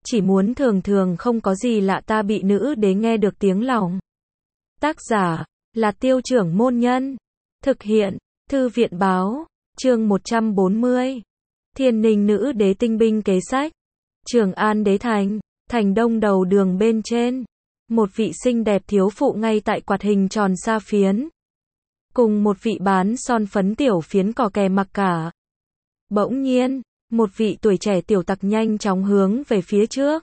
chỉ muốn thường thường không có gì lạ ta bị nữ đế nghe được tiếng lòng. Tác giả là Tiêu Trưởng Môn Nhân. Thực hiện Thư viện Báo. Chương 140. Thiên Ninh nữ đế tinh binh kế sách. Trường An đế thành, thành đông đầu đường bên trên, một vị xinh đẹp thiếu phụ ngay tại quạt hình tròn sa phiến, cùng một vị bán son phấn tiểu phiến cò kè mặc cả. Bỗng nhiên, một vị tuổi trẻ tiểu tặc nhanh chóng hướng về phía trước,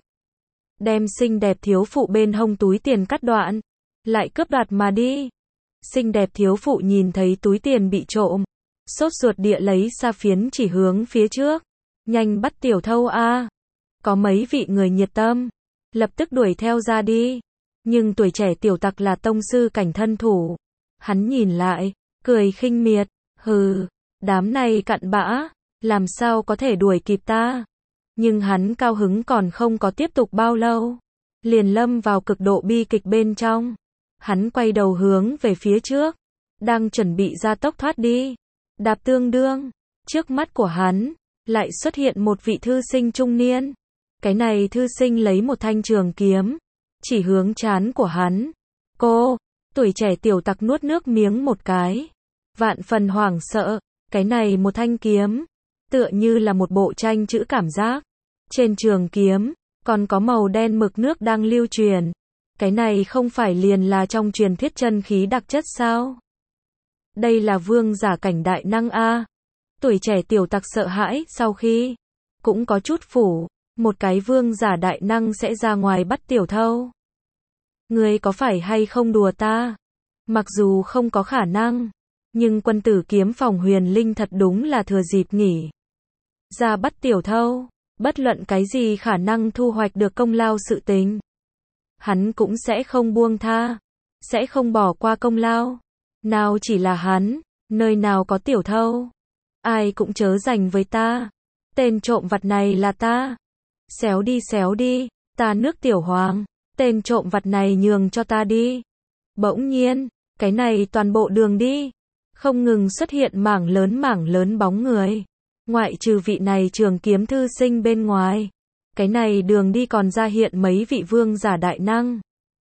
đem xinh đẹp thiếu phụ bên hông túi tiền cắt đoạn, lại cướp đoạt mà đi. Xinh đẹp thiếu phụ nhìn thấy túi tiền bị trộm, sốt ruột địa lấy sa phiến chỉ hướng phía trước. Nhanh bắt tiểu thâu a! Có mấy vị người nhiệt tâm, lập tức đuổi theo ra đi. Nhưng tuổi trẻ tiểu tặc là tông sư cảnh thân thủ. Hắn nhìn lại, cười khinh miệt, hừ, đám này cặn bã, làm sao có thể đuổi kịp ta. Nhưng hắn cao hứng còn không có tiếp tục bao lâu, liền lâm vào cực độ bi kịch bên trong. Hắn quay đầu hướng về phía trước, đang chuẩn bị ra tốc thoát đi. Đạp tương đương, trước mắt của hắn, lại xuất hiện một vị thư sinh trung niên. Cái này thư sinh lấy một thanh trường kiếm, chỉ hướng trán của hắn. Cô, tuổi trẻ tiểu tặc nuốt nước miếng một cái, vạn phần hoảng sợ. Cái này một thanh kiếm, tựa như là một bộ tranh chữ cảm giác. Trên trường kiếm, còn có màu đen mực nước đang lưu truyền. Cái này không phải liền là trong truyền thuyết chân khí đặc chất sao? Đây là vương giả cảnh đại năng a. Tuổi trẻ tiểu tặc sợ hãi sau khi, cũng có chút phủ, một cái vương giả đại năng sẽ ra ngoài bắt tiểu thâu. Ngươi có phải hay không đùa ta? Mặc dù không có khả năng, nhưng quân tử kiếm phòng Huyền Linh thật đúng là thừa dịp nghỉ ra bắt tiểu thâu, bất luận cái gì khả năng thu hoạch được công lao sự tình, hắn cũng sẽ không buông tha, sẽ không bỏ qua công lao. Nào chỉ là hắn, nơi nào có tiểu thâu, ai cũng chớ giành với ta. Tên trộm vặt này là ta. Xéo đi, ta nước tiểu hoàng, tên trộm vặt này nhường cho ta đi. Bỗng nhiên, cái này toàn bộ đường đi, không ngừng xuất hiện mảng lớn bóng người. Ngoại trừ vị này trường kiếm thư sinh bên ngoài, cái này đường đi còn ra hiện mấy vị vương giả đại năng.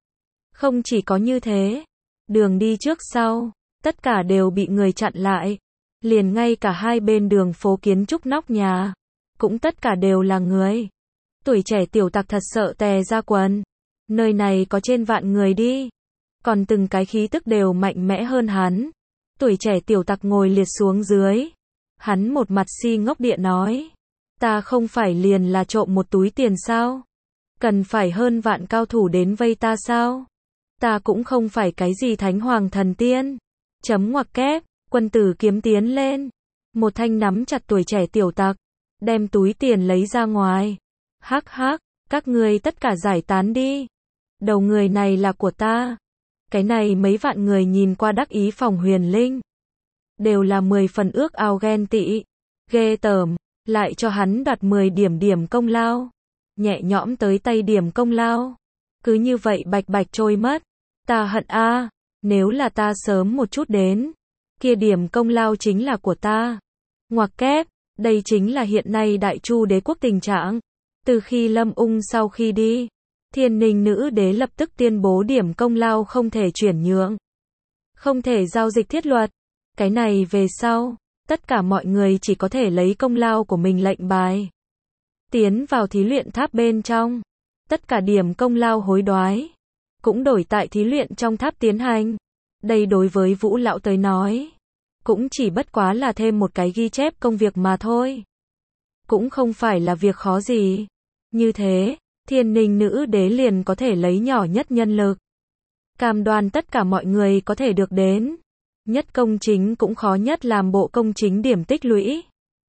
Không chỉ có như thế, đường đi trước sau, tất cả đều bị người chặn lại. Liền ngay cả hai bên đường phố kiến trúc nóc nhà, cũng tất cả đều là người. Tuổi trẻ tiểu tặc thật sợ tè ra quần. Nơi này có trên vạn người đi, còn từng cái khí tức đều mạnh mẽ hơn hắn. Tuổi trẻ tiểu tặc ngồi liệt xuống dưới. Hắn một mặt si ngốc địa nói, ta không phải liền là trộm một túi tiền sao? Cần phải hơn vạn cao thủ đến vây ta sao? Ta cũng không phải cái gì thánh hoàng thần tiên. Chấm ngoặc kép, quân tử kiếm tiến lên. Một thanh nắm chặt tuổi trẻ tiểu tặc, đem túi tiền lấy ra ngoài. Hắc hắc, các ngươi tất cả giải tán đi. Đầu người này là của ta. Cái này mấy vạn người nhìn qua đắc ý phòng Huyền Linh, đều là 10 phần ước ao ghen tị. Ghê tởm, lại cho hắn đoạt 10 điểm công lao. Nhẹ nhõm tới tay điểm công lao. Cứ như vậy bạch trôi mất. Ta hận a, nếu là ta sớm một chút đến, kia điểm công lao chính là của ta. Ngoặc kép, đây chính là hiện nay Đại Chu đế quốc tình trạng. Từ khi Lâm Ung sau khi đi, Thiên Ninh nữ đế lập tức tuyên bố điểm công lao không thể chuyển nhượng, không thể giao dịch thiết luật. Cái này về sau, tất cả mọi người chỉ có thể lấy công lao của mình lệnh bài tiến vào thí luyện tháp bên trong. Tất cả điểm công lao hối đoái cũng đổi tại thí luyện trong tháp tiến hành. Đây đối với Vũ lão tới nói, cũng chỉ bất quá là thêm một cái ghi chép công việc mà thôi, cũng không phải là việc khó gì. Như thế, Thiên Ninh nữ đế liền có thể lấy nhỏ nhất nhân lực, cam đoan tất cả mọi người có thể được đến nhất công chính cũng khó nhất làm bộ công chính điểm tích lũy.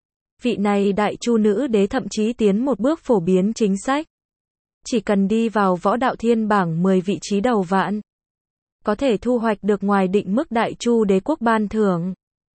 Vị này Đại Chu nữ đế thậm chí tiến một bước phổ biến chính sách. Chỉ cần đi vào võ đạo thiên bảng 10 vị trí đầu vạn, có thể thu hoạch được ngoài định mức Đại Chu đế quốc ban thưởng.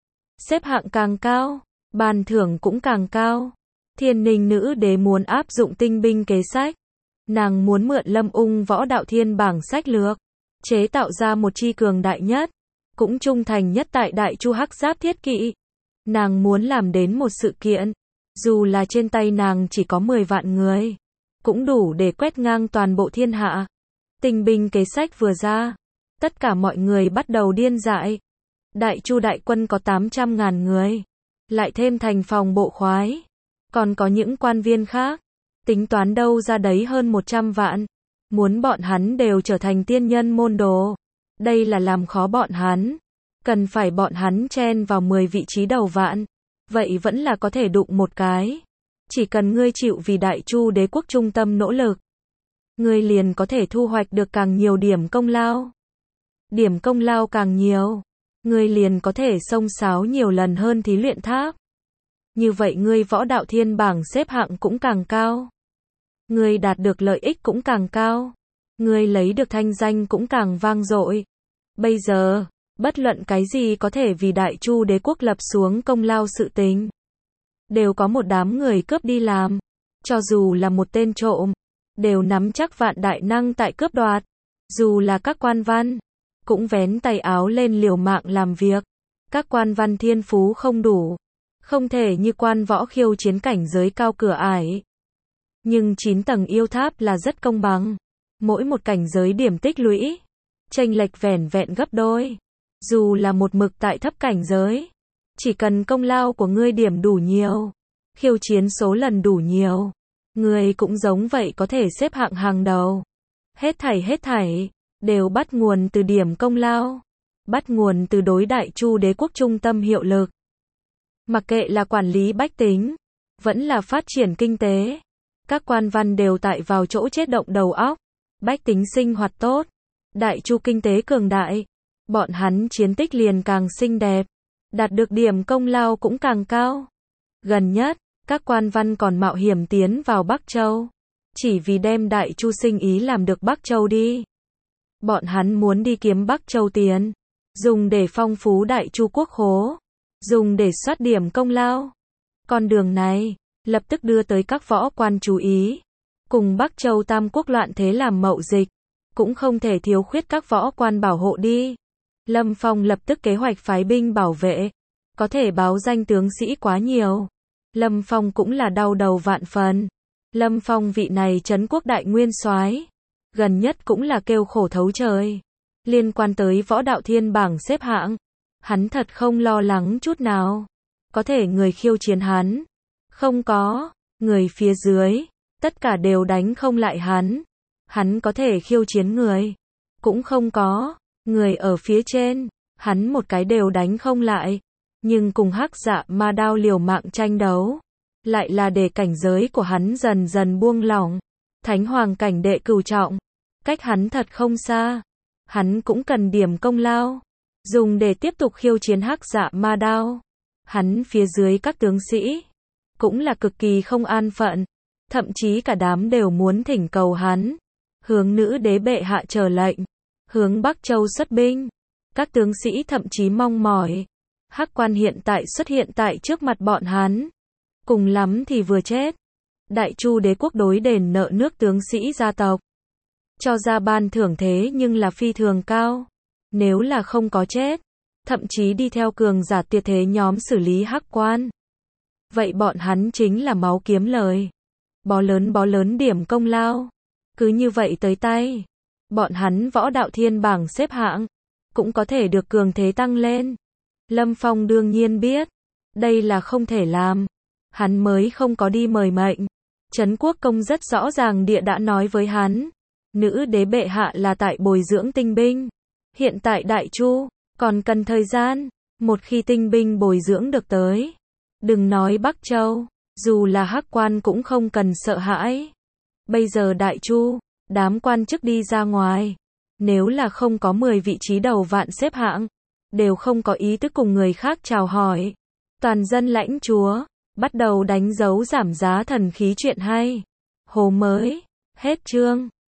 Xếp hạng càng cao, ban thưởng cũng càng cao. Thiên Ninh nữ đế muốn áp dụng tinh binh kế sách. Nàng muốn mượn Lâm Ung võ đạo thiên bảng sách lược, chế tạo ra một chi cường đại nhất, cũng trung thành nhất tại Đại Chu hắc giáp thiết kỵ. Nàng muốn làm đến một sự kiện, dù là trên tay nàng chỉ có 10 vạn người, cũng đủ để quét ngang toàn bộ thiên hạ. Tinh binh kế sách vừa ra, tất cả mọi người bắt đầu điên dại. Đại Chu đại quân có 800.000 người, lại thêm thành phòng bộ khoái, còn có những quan viên khác, tính toán đâu ra đấy hơn 100 vạn, muốn bọn hắn đều trở thành tiên nhân môn đồ. Đây là làm khó bọn hắn, cần phải bọn hắn chen vào 10 vị trí đầu vạn, vậy vẫn là có thể đụng một cái. Chỉ cần ngươi chịu vì Đại Chu đế quốc trung tâm nỗ lực, ngươi liền có thể thu hoạch được càng nhiều điểm công lao. Điểm công lao càng nhiều, ngươi liền có thể xông xáo nhiều lần hơn thí luyện tháp. Như vậy ngươi võ đạo thiên bảng xếp hạng cũng càng cao. Ngươi đạt được lợi ích cũng càng cao. Ngươi lấy được thanh danh cũng càng vang dội. Bây giờ, bất luận cái gì có thể vì Đại Chu đế quốc lập xuống công lao sự tình, đều có một đám người cướp đi làm. Cho dù là một tên trộm, đều nắm chắc vạn đại năng tại cướp đoạt. Dù là các quan văn, cũng vén tay áo lên liều mạng làm việc. Các quan văn thiên phú không đủ, không thể như quan võ khiêu chiến cảnh giới cao cửa ải. Nhưng 9 tầng yêu tháp là rất công bằng. Mỗi một cảnh giới điểm tích lũy, chênh lệch vẻn vẹn gấp đôi. Dù là một mực tại thấp cảnh giới, chỉ cần công lao của ngươi điểm đủ nhiều, khiêu chiến số lần đủ nhiều, ngươi cũng giống vậy có thể xếp hạng hàng đầu. Hết thảy, đều bắt nguồn từ điểm công lao, bắt nguồn từ đối Đại Chu đế quốc trung tâm hiệu lực. Mặc kệ là quản lý bách tính, vẫn là phát triển kinh tế, các quan văn đều tại vào chỗ chết động đầu óc. Bách tính sinh hoạt tốt, Đại Chu kinh tế cường đại, bọn hắn chiến tích liền càng xinh đẹp, đạt được điểm công lao cũng càng cao. Gần nhất, các quan văn còn mạo hiểm tiến vào Bắc Châu, chỉ vì đem Đại Chu sinh ý làm được Bắc Châu đi. Bọn hắn muốn đi kiếm Bắc Châu tiền, dùng để phong phú Đại Chu quốc khố, dùng để soát điểm công lao. Con đường này, lập tức đưa tới các võ quan chú ý. Cùng Bắc Châu Tam quốc loạn thế làm mậu dịch, cũng không thể thiếu khuyết các võ quan bảo hộ đi. Lâm Phong lập tức kế hoạch phái binh bảo vệ, có thể báo danh tướng sĩ quá nhiều. Lâm Phong cũng là đau đầu vạn phần. Lâm Phong vị này trấn quốc đại nguyên soái, gần nhất cũng là kêu khổ thấu trời. Liên quan tới võ đạo thiên bảng xếp hạng, hắn thật không lo lắng chút nào. Có thể người khiêu chiến hắn, không có, người phía dưới, tất cả đều đánh không lại hắn. Hắn có thể khiêu chiến người, cũng không có, người ở phía trên, hắn một cái đều đánh không lại. Nhưng cùng Hắc Dạ Ma Đao liều mạng tranh đấu, lại là để cảnh giới của hắn dần dần buông lỏng. Thánh hoàng cảnh đệ cửu trọng, cách hắn thật không xa. Hắn cũng cần điểm công lao, dùng để tiếp tục khiêu chiến Hắc Dạ Ma Đao. Hắn phía dưới các tướng sĩ, cũng là cực kỳ không an phận. Thậm chí cả đám đều muốn thỉnh cầu hắn, hướng nữ đế bệ hạ chờ lệnh, hướng Bắc Châu xuất binh. Các tướng sĩ thậm chí mong mỏi, Hắc quan hiện tại xuất hiện tại trước mặt bọn hắn. Cùng lắm thì vừa chết. Đại Chu đế quốc đối đền nợ nước tướng sĩ gia tộc, cho ra ban thưởng thế nhưng là phi thường cao. Nếu là không có chết, thậm chí đi theo cường giả tuyệt thế nhóm xử lý Hắc quan, vậy bọn hắn chính là máu kiếm lời. Bó lớn điểm công lao, cứ như vậy tới tay, bọn hắn võ đạo thiên bảng xếp hạng, cũng có thể được cường thế tăng lên. Lâm Phong đương nhiên biết, đây là không thể làm, hắn mới không có đi mời mệnh. Trấn quốc công rất rõ ràng địa đã nói với hắn, nữ đế bệ hạ là tại bồi dưỡng tinh binh. Hiện tại Đại Chu, còn cần thời gian, một khi tinh binh bồi dưỡng được tới, đừng nói Bắc Châu, dù là Hắc quan cũng không cần sợ hãi. Bây giờ Đại Chu, đám quan chức đi ra ngoài, nếu là không có 10 vị trí đầu vạn xếp hạng, đều không có ý thức cùng người khác chào hỏi. Toàn dân lãnh chúa, bắt đầu đánh dấu giảm giá thần khí chuyện hay. Hồ mới, hết chương.